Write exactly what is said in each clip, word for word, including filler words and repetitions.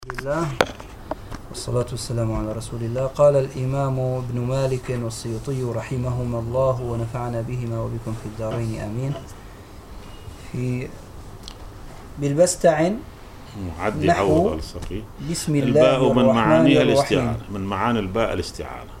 الله والصلاة والسلام على رسول الله. قال الإمام ابن مالك والسيوطي رحمهما الله ونفعنا بهما وبكم في الدارين آمين. في بالبستع معدي عوض الصقي. بسم الله الباء من معانيها الاستعانة، الرحيم. من معاني الباء الاستعانة.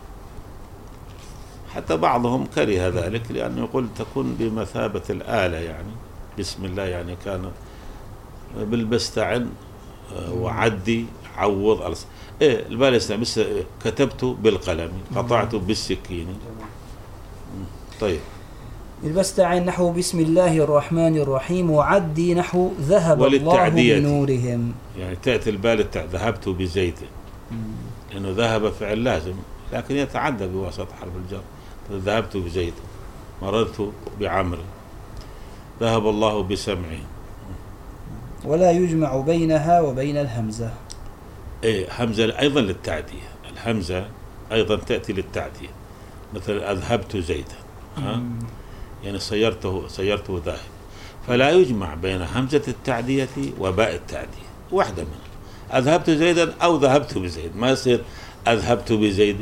حتى بعضهم كره ذلك لأنه يقول تكون بمثابة الآلة، يعني بسم الله يعني كان بالبستعن وعدي عوض ألص. إيه الباء بس كتبت بالقلم، قطعت بالسكين. طيب بالبستع نحو بسم الله الرحمن الرحيم، وعدي نحو ذهب الله بنورهم. يعني تأتي الباء ذهبت بزيد، لأنه ذهب فعل لازم لكن يتعدى بواسطة حرف الجر. ذهبت بزيد، مررت بعمر، ذهب الله بسمعه. ولا يجمع بينها وبين الهمزة. إيه همزة أيضا للتعدية، الهمزة أيضا تأتي للتعدية، مثلا أذهبت زيدا، ها؟ يعني سيرته سيرته ذاهب، فلا يجمع بين همزة التعدية وباء التعدية، واحدة منها، أذهبت زيدا أو ذهبت بزيد، ما يصير أذهبت بزيد.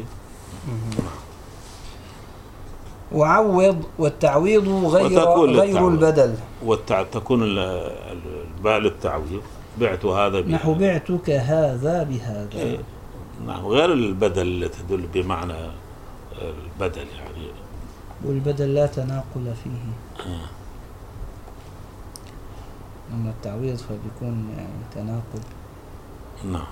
وعوض والتعويض غير غير البدل، وتكون الباء للتعويض. بعت هذا بهذا، نحو بعتك هذا بهذا. إيه. نعم، غير البدل اللي تدل بمعنى البدل يعني. والبدل لا تناقل فيه. آه. أما التعويض فبيكون يعني تناقل. نعم.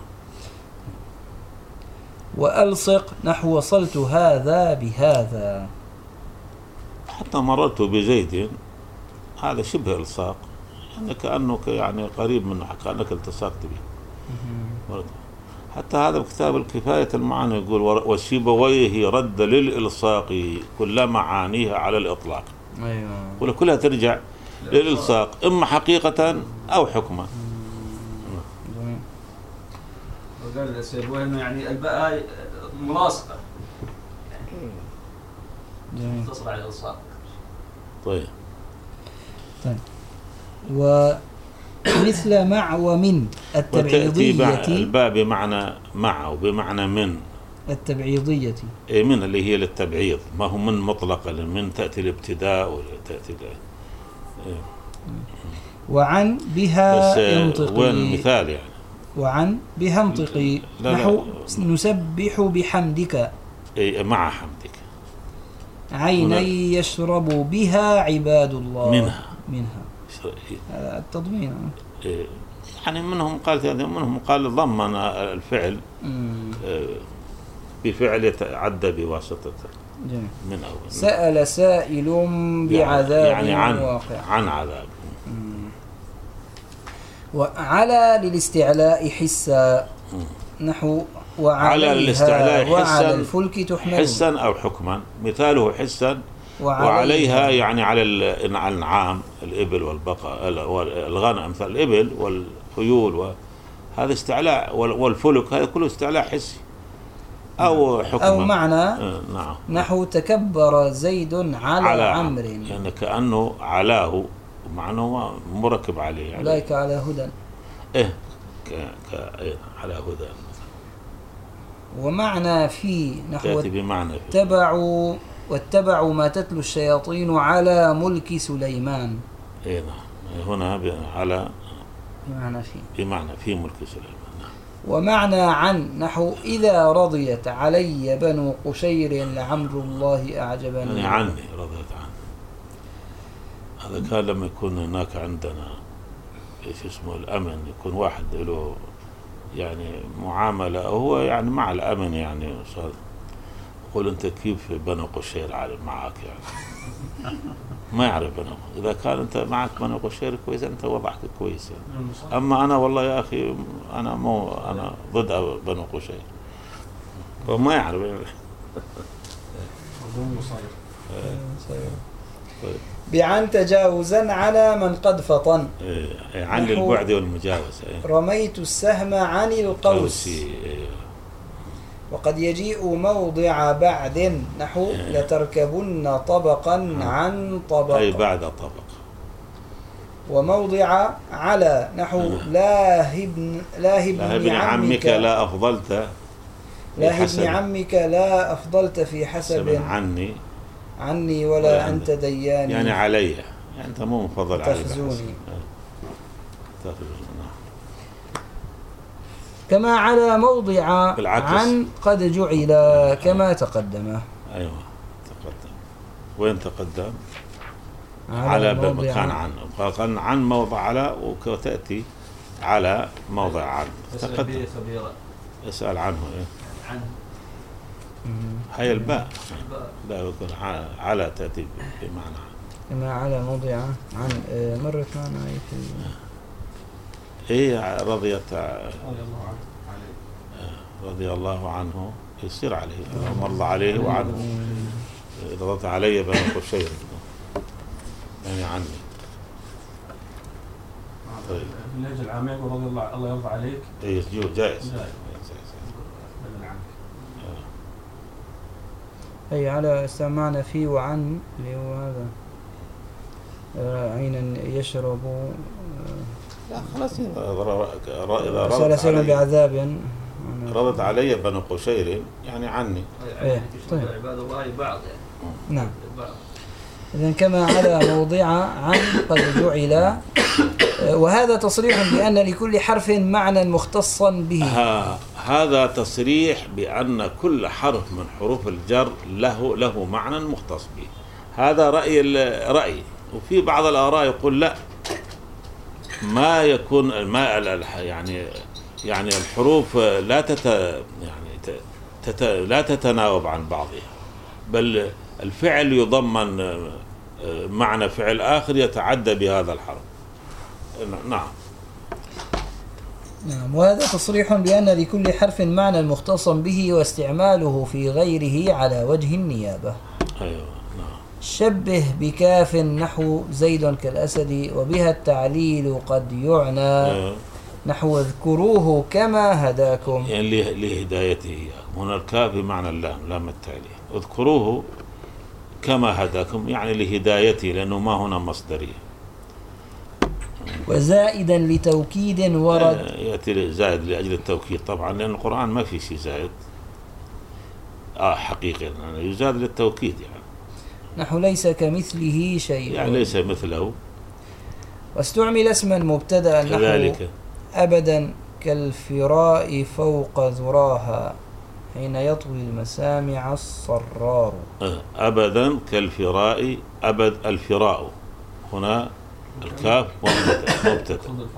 وألصق نحو وصلت هذا بهذا. حتى مررت بزيد، هذا شبه إلصاق، يعني كأنه يعني قريب منه، كأنك التصقت به. حتى هذا بكتاب الكفاية المعاني يقول وسيبويه رد للإلصاق كل معانيها على الإطلاق. أيوة. ولكلها ترجع للإلصاق إما حقيقة أو حكما. وقال سيبويه إنه يعني الباء ملاصقة، تصل على الإلصاق. طيب. طيب. ومثل مع ومن التبعيضية. الباء بمعنى مع وبمعنى من التبعيضية. إيه، من اللي هي للتبعيض، ما هو من مطلقة، من تأتي الابتداء وتأتي إيه. وعن بها ينطقي. وين مثال يعني؟ وعن بها انطقي نحو نسبح بحمدك. إيه مع حمدك. عيني يشرب بها عباد الله. منها منها التضمين. إيه يعني منهم قال منهم قال ضمن الفعل بفعل يتعدى بواسطة من أول. سأل سائل بعذاب يعني عن واقع. عن عذاب. وعلى للاستعلاء حسا نحو وعلى الاستعلاء حسا وعلى الفلك تحمل. حسا أو حكما، مثاله حسا. وعليها, وعليها يعني على الأنعام، الإبل والبقر والغنم، مثل الإبل والخيول، وهذا استعلاء. والفلك هذا كله استعلاء حسي أو حكما أو معنى. آه نعم. نحو تكبر زيد على, على عمرو، يعني كأنه علاه معناه مركب عليه يعني. أولئك على هدى. إيه ك... ك... على هدى. ومعنى في نحو بمعنى في. اتبعوا واتبعوا ما تتلو الشياطين على ملك سليمان. إيه نعم، هنا على بمعنى في بمعنى في ملك سليمان. نعم. ومعنى عن نحو إذا رضيت علي بنو قشير لعمر الله أعجبني. يعني عني رضيت عني. هذا كان لما يكون هناك عندنا ايش اسمه الأمن، يكون واحد له يعني معاملة هو يعني مع الأمن، يعني صار يقول أنت كيف بنو قشير عالم معك، يعني ما يعرف بنو. إذا كان أنت معك بنو قشير كويس أنت وضعك كويس يعني. أما أنا والله يا أخي أنا مو أنا ضد بنو قشير، فما يعرف يعني. بعن تجاوزا على من قد فطن. إيه عن البعد والمجاوزة. إيه. رميت السهم عن القوس. إيه. وقد يجيء موضع بعد نحو إيه. لتركبن طبقا عن طبق، أي بعد طبق. وموضع على نحو لا ابن لا ابن عمك لا أفضلت لا ابن عمك لا أفضلت في حسب عني عني ولا أنت دياني يعني علي، يعني أنت مو مفضل علي تخزوني. تخزوني. كما على موضع بالعكس. عن قد جعل كما تقدم. أيوة تقدم. وين تقدم؟ على, على موضع كان عن قال عن موضع على وتأتي على موضع عن تقدم. اسأل عنه إيه؟ عنه هي الباء لا يكون على تأتي بمعنى كما على موضع عن مرت معنا في إيه رضيت رضي الله عنه يصير عليه مر عليه وعنه رضت علي بين قوسين يعني عني. طيب اللهجة العامية رضي الله الله يرضى عليك إيه جائز. أي على استعمعنا فيه وعن اللي هو هذا عينا يشرب لا خلاص إذا رضت علي بعذاب رضت علي بن قشير يعني عني. إيه طيب. عباد الله بعض يعني. نعم. إذن كما على موضع عن قد جعل، وهذا تصريح بأن لكل حرف معنى مختصا به. هذا تصريح بأن كل حرف من حروف الجر له له معنى مختص به. هذا رأي الرأي. وفي بعض الآراء يقول لا، ما يكون ما يعني يعني الحروف لا تت يعني تت لا تتناوب عن بعضها، بل الفعل يضمن معنى فعل آخر يتعدى بهذا الحرف. نعم. نعم. وهذا تصريح بأن لكل حرف معنى مختصا به واستعماله في غيره على وجه النيابة. أيوة. نعم. شبه بكاف نحو زيد كالأسد، وبها التعليل قد يعنى. أيوة. نحو اذكروه كما هداكم، يعني لهدايته. هنا الكاف بمعنى اللام، لام التعليل. اذكروه كما هداكم يعني لهدايته، لأنه ما هنا مصدرية. وزائدا لتوكيد ورد. يأتي زائد لأجل التوكيد طبعا، لأن القرآن ما في شيء زائد آه حقيقة يعني يزاد للتوكيد يعني. نحو ليس كمثله شيء يعني ليس مثله. واستعمل اسما مبتدأ نحو أبدا كالفراء فوق ذراها حين يطوي المسامع الصرار. أبدا كالفراء، أبد الفراء هنا الكاف مبتدأ.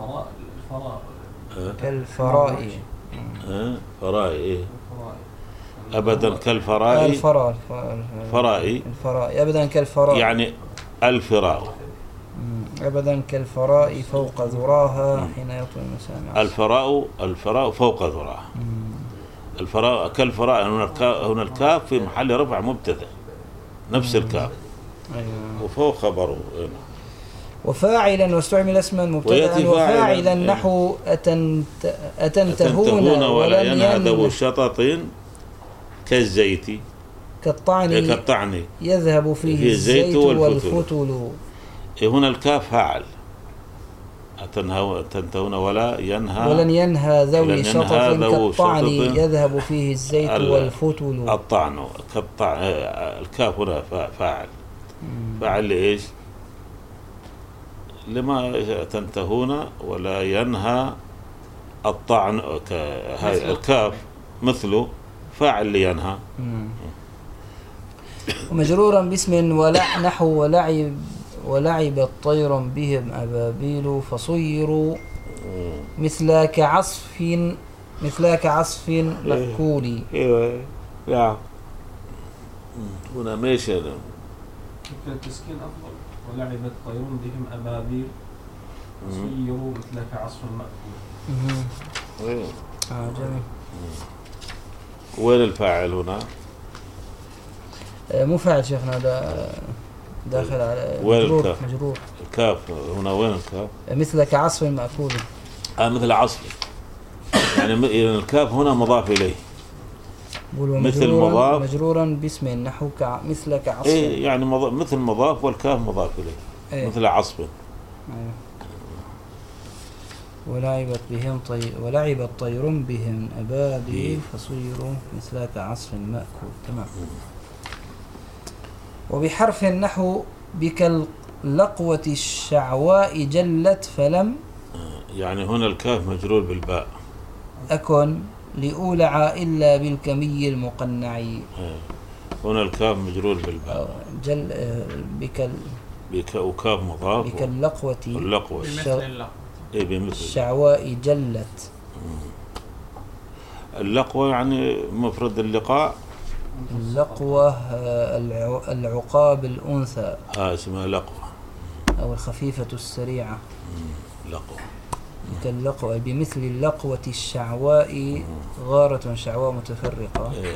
كالفراء فراء إيه أبدا كالفراء الفراء فراء الفراء أبدا كالفراء يعني الفراء أبدا كالفراء فوق ذراها حين يطوي المسامع. الفراء الفراء فوق ذراها. الفراء كالفراء هنا الكاف هنا الكاف في محل رفع مبتدأ نفس الكاف. أيوة. وفوق خبره. وفاعلا واستعمل اسما مبتدأ وفاعلا نحو أتنت أتنتهون ولا ينهى ذو شطط كالزيت كالطعن كالطعن يذهب فيه الزيت والفتل. هنا الكاف فاعل. أتنتهون ولا ينهى ولن ينهى ذوي شطط كالطعن يذهب فيه الزيت والفتل. الطعن كالطعن. الكاف هنا فاعل. فاعل لإيش؟ لما تنتهون ولا ينهى الطعن. هاي الكاف مثله فاعل لينهى. ومجرورا باسم ولا نحو ولعب ولعب طير بهم أبابيل فصيروا مثل كعصف مثل كعصف مأكول. ايوه لا هنا ماشي. التسكين أفضل. ولعبت طيرون بهم أبابيل فصيروا مثل كعصف مأكول. اه جميل. وين الفاعل هنا؟ مو فاعل شيخنا، ده داخل على مجرور. مجرور. الكاف هنا وين الكاف؟ مثل كعصف مأكول. آه مثل عصف يعني الكاف هنا مضاف إليه. مثل مضاف مجرورا باسم نحو كع... مثل كعصف. إيه يعني مض... مثل مضاف والكاف مضاف إليه. إيه؟ مثل عصف. أيوه. ولعبت بهم طي... ولعبت طير بهم أبابيل فصيروا مثلك عصف مأكول. تمام. وبحرف النحو بكاللقوة الشعواء جلت فلم يعني هنا الكاف مجرور بالباء أكن لأولع إلا بالكمي المقنع. هنا الكاف مجرور بالباء جل بكال بك وكاف مضاف بكاللقوة اللقوة بمثل اللقوة إيه بمثل الشعواء جلت. اللقوة يعني مفرد اللقاء. اللقوة العقاب الأنثى ها اسمها لقوة أو الخفيفة السريعة. لقوة كاللقوة بمثل اللقوة الشعواء غارة شعواء متفرقة. إيه.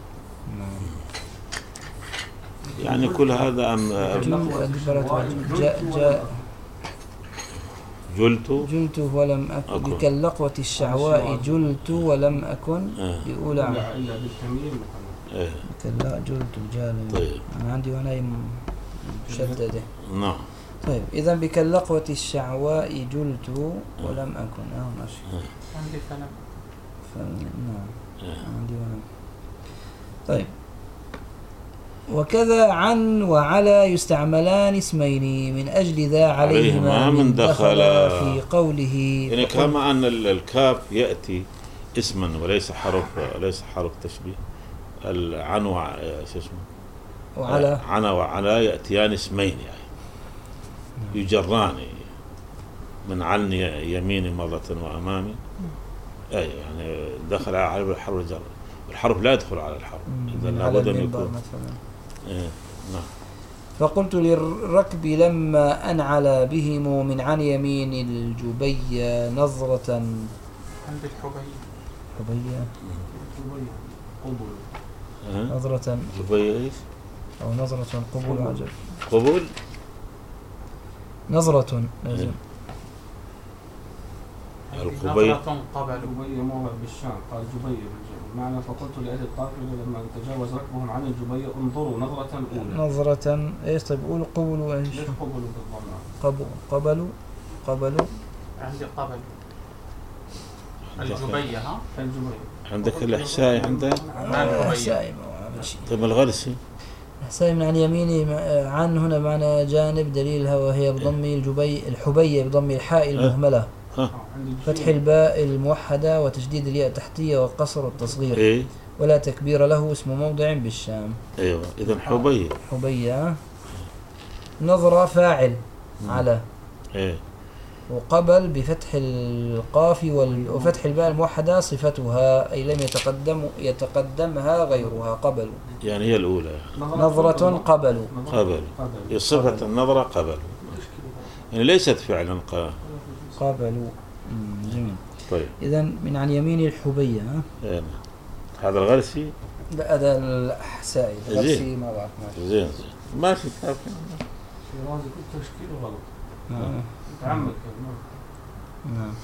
يعني كل هذا أم جاء جاء جلت جلت ولم أكن أكن. بكاللقوة الشعواء جلت ولم أكن لأولع إلا بالكمي المقنع. إيه. كلا جلت جال. طيب. أنا عندي وأنا مشددة. نعم. طيب إذا بكاللقوة الشعواء جلت ولم أكن. آه ماشي. عندي فلم. نعم. إيه. عندي ولم. طيب وكذا عن وعلى يستعملان اسمين من أجل ذا عليهما من دخل في قوله. يعني كما أن الكاف يأتي اسما وليس حرف ليس حرف تشبيه. العن وع شو اسمه وعلى عن وعلى يأتيان اسمين يعني يجران من عن يميني مرة وأمامي. أي يعني دخل على الحرف الجر. الحرف لا يدخل على الحرف إذا لابد أن يكون مثلا. إيه. نعم. فقلت للركب لما أنعل بهم من عن يمين الجبي نظرة. عند الحبية. حبية. قبل. نظرة. جبي إيش؟ أو نظرة قبول عجب. قبول. نظرة لازم. القبي. نظرة قبل. جبي موضع بالشام قال جبي بالجبل. معنى فقلت لأهل الطائفة لما تجاوز ركبهم عن الجبية انظروا نظرة أولى. نظرة إيش؟ طيب قولوا قبلوا إيش؟ ليش قبلوا بالضمة؟ قبل قبلوا قبلوا. عندي قبل. الجبية ها؟ الجبية. عندك الإحسائي عندك؟ الإحسائي. طيب الغرسي. الإحسائي من عن يميني عن هنا معنى جانب دليلها وهي بضم الجبي الحبية بضم الحاء المهملة. فتح الباء الموحدة وتشديد الياء التحتية والقصر والتصغير. إيه؟ ولا تكبير له اسم موضع بالشام. أيوة إذن حبية. حبية. نظرة فاعل على. إيه. وقبل بفتح القاف وفتح الباء الموحدة صفتها أي لم يتقدم يتقدمها غيرها قبل. يعني هي الأولى. نظرة قبل. قبل. صفة النظرة قبل. يعني ليست فعلا قبل. قابلوا. جميل. طيب. إذن من عن يمين الحبية. يعني. هذا الغرسي. لا هذا الإحسائي. الغرسي ما بعرف ماشي. زين زين. ماشي كافي. شيرازي كل تشكيله غلط. نعم. تعمد نعم.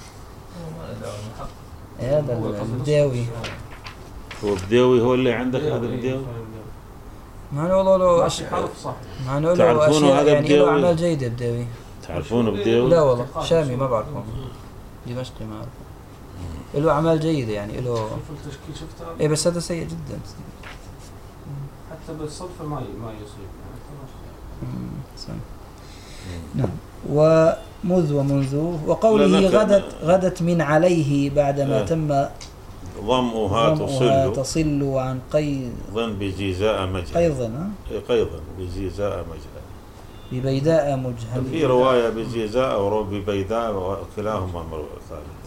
هذا البداوي. هو بداوي هو اللي عندك هذا بداوي. ما نقول له أش... حرف صح. ما نقول له أشياء يعني له أعمال جيدة بداوي. تعرفونه بداوي؟ لا والله شامي ما بعرفه. دمشقي ما أعرفه. له أعمال جيدة يعني له. شوف التشكيل شفتها. إيه بس هذا سيء جدا. حتى بالصدفة ما ما يصيب يعني. نعم. ومذ ومنذ وقوله غدت غدت من عليه بعدما تم ضمها تصل تصل عن قيض ظن بجيزاء مجهل قيضا قيضا بجيزاء مجهل ببيداء مجهل. في رواية بجيزاء أو ببيداء وكلاهما مروي ثالث.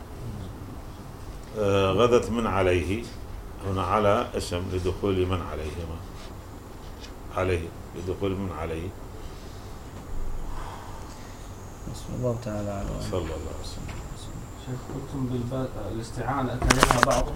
آه غدت من عليه هنا على اسم لدخول من عليهما عليه لدخول من عليه. بسم الله تعالى على صلى الله عليه وسلم. شيخ قلتم بالاستعانة أتى لها بعض